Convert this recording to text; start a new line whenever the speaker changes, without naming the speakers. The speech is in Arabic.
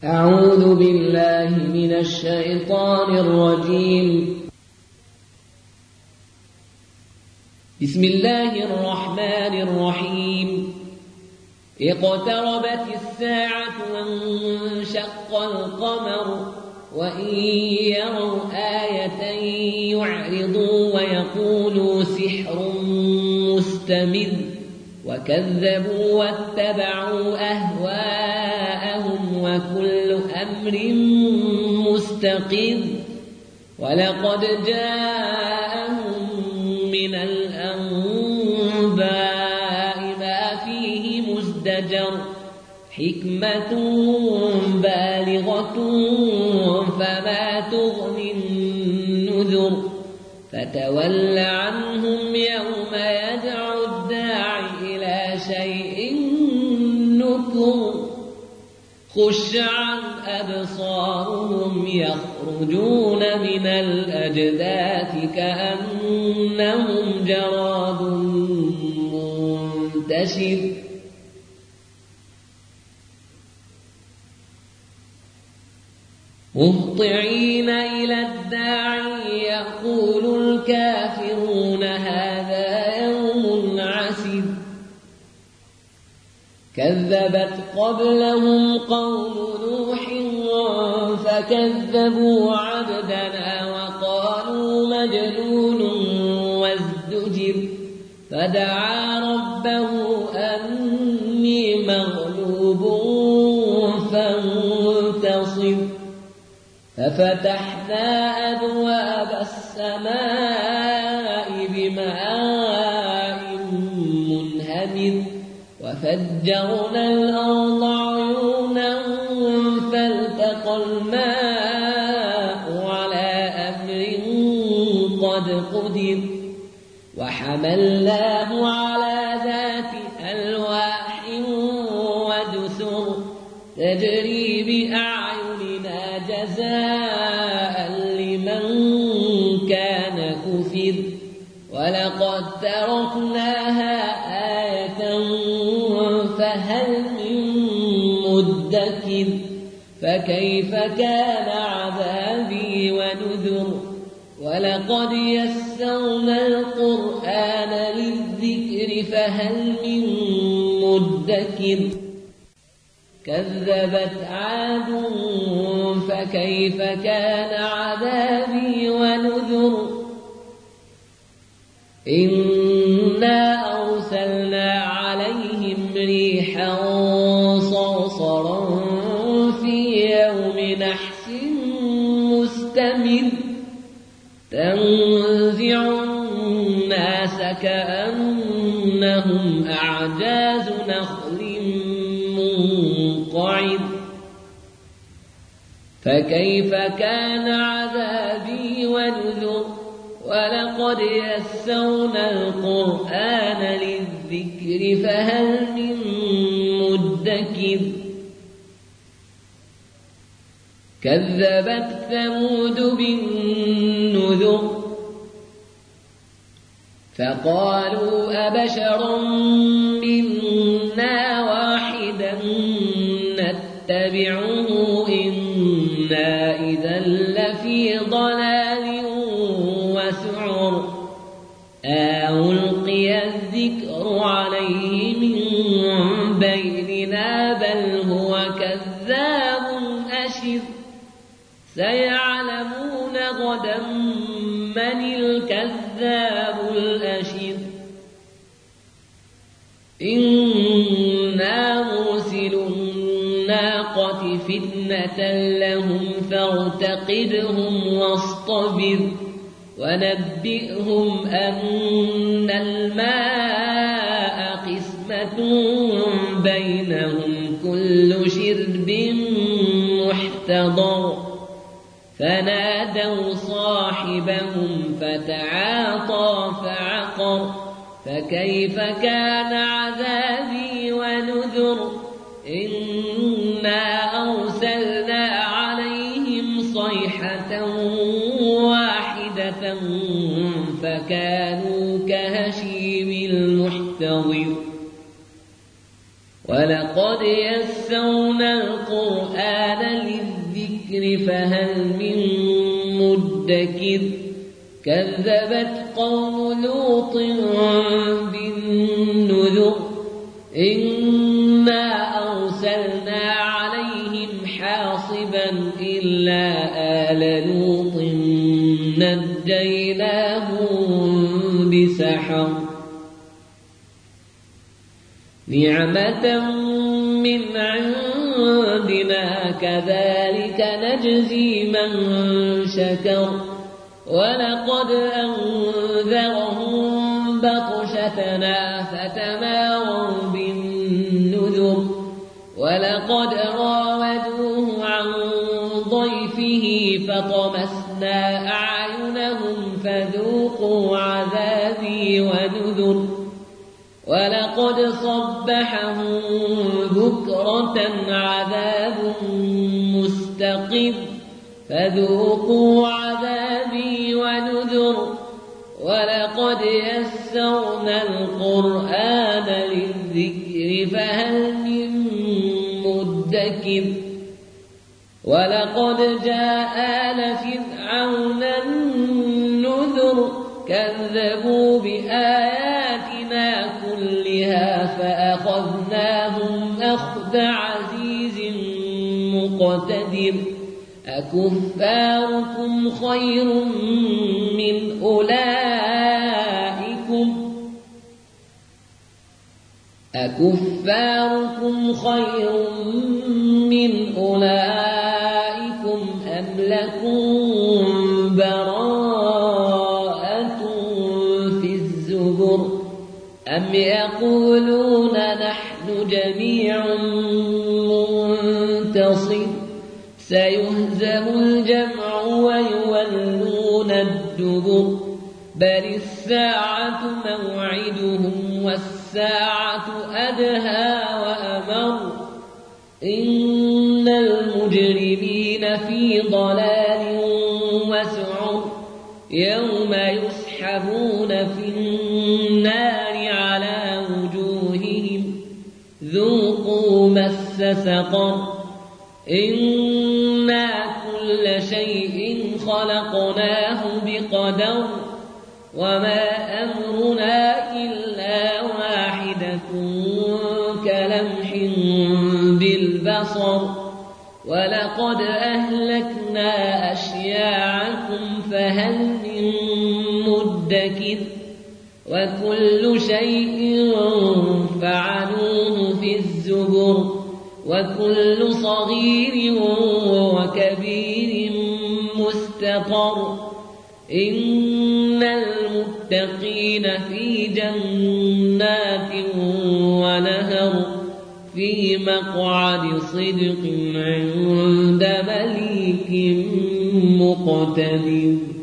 أعوذ بالله من الشيطان الرجيم. بسم الله الرحمن الرحيم. اقتربت الساعة وانشق القمر وإن يروا آية يعرضوا ويقولوا سحر مستمر وكذبوا واتبعوا أهواءهم وكل أمر مستقر ولقد جاءهم من الأنباء ما فيه مزدجر حكمة بالغة فما تغني النذر فتول عنهم يوم يدعو الداعي إلى شيء نكر خش عن أبصارهم يخرجون من الأجداث كأنهم جراد منتشر مهطعين إلى الداعي يقول الكافرون هذا يوم عسير كذبت قبلهم قوم نوح فكذبوا عبدنا وقالوا مجنون وازدجر فدعا ربه أني مغلوب فانتصر ففتحنا أبواب السماء بماء منهمر وفجرنا الأرض عيونا فالتقى الماء على أمر قد قدر وحملناه على ذات ألواح ودسر تجري بأعيننا جزاء لمن كان كفر ولقد تركناها آية فهل من مدكر فكيف كان عذابي ونذر ولقد يسرنا القرآن للذكر فهل من مدكر كذبت عاد فكيف كان عذابي ونذر إنا أرسلنا عليهم ريحا صرصرا في يوم نحس مستمر تنزع الناس كأنهم أعجاز نخل منقعر فكيف كان عذابي ونذر ولقد يسرنا القرآن للذكر فهل من مدكر كذبت ثمود بالنذر فقالوا أبشرا منا واحدا نتبعه إنا إذا لفي ضلال وسعر ألقي الذكر عليه من بيننا بل هو كذاب أشر سيعلمون غدا من الكذاب الأشر إنا مرسل الناقة فتنة لهم فارتقبهم واصطبر ونبئهم أن الماء قسمة بينهم كل شرب محتضر فنادوا صاحبهم فتعاطى فعقر فكيف كان عذابي ونذر إنا أرسلنا عليهم صيحة واحدة فكانوا كهشيم المحتضر ولقد يسرنا القرآن للذكر فهل من مدكر كذبت قوم لوط بالنذر إنا أرسلنا عليهم حاصبا إلا آل لوط نجيناهم بسحر نعمة من عندنا كذلك نجزي من شكر ولقد أنذرهم بطشتنا فتماروا بالنذر ولقد راودوه عن ضيفه فطمسنا أعينهم فذوقوا عذابي ونذر ولقد صبحهم بكرة عذاب مستقر فذوقوا عذابي ونذر ولقد يسرنا القرآن للذكر فهل من مدكر ولقد جاء آل فرعون النذر كذبوا بآياتنا كلها فأخذناهم أخذ عزيز مقتدر أكفاركم خير من أولئكم أم لكم براءة في الزبر أم يقولون نحن جميع منتصر سيهزم الجمع ويولون الدبر بل الساعة موعدهم والساعة أدهى وأمر إن المجرمين في ضلال وسعر يوم يسحبون في النار على وجوههم ذوقوا مس سقر إنا كل شيء خلقناه بقدر وما أمرنا إلا واحدة كلمح بالبصر ولقد أهلكنا أشياعكم فهل من مدكر وكل شيء فعلوه في الزبر وكل صغير وكبير مستطر إن المتقين في جنات ونهر في مقعد صدق عند مليك مقتدر.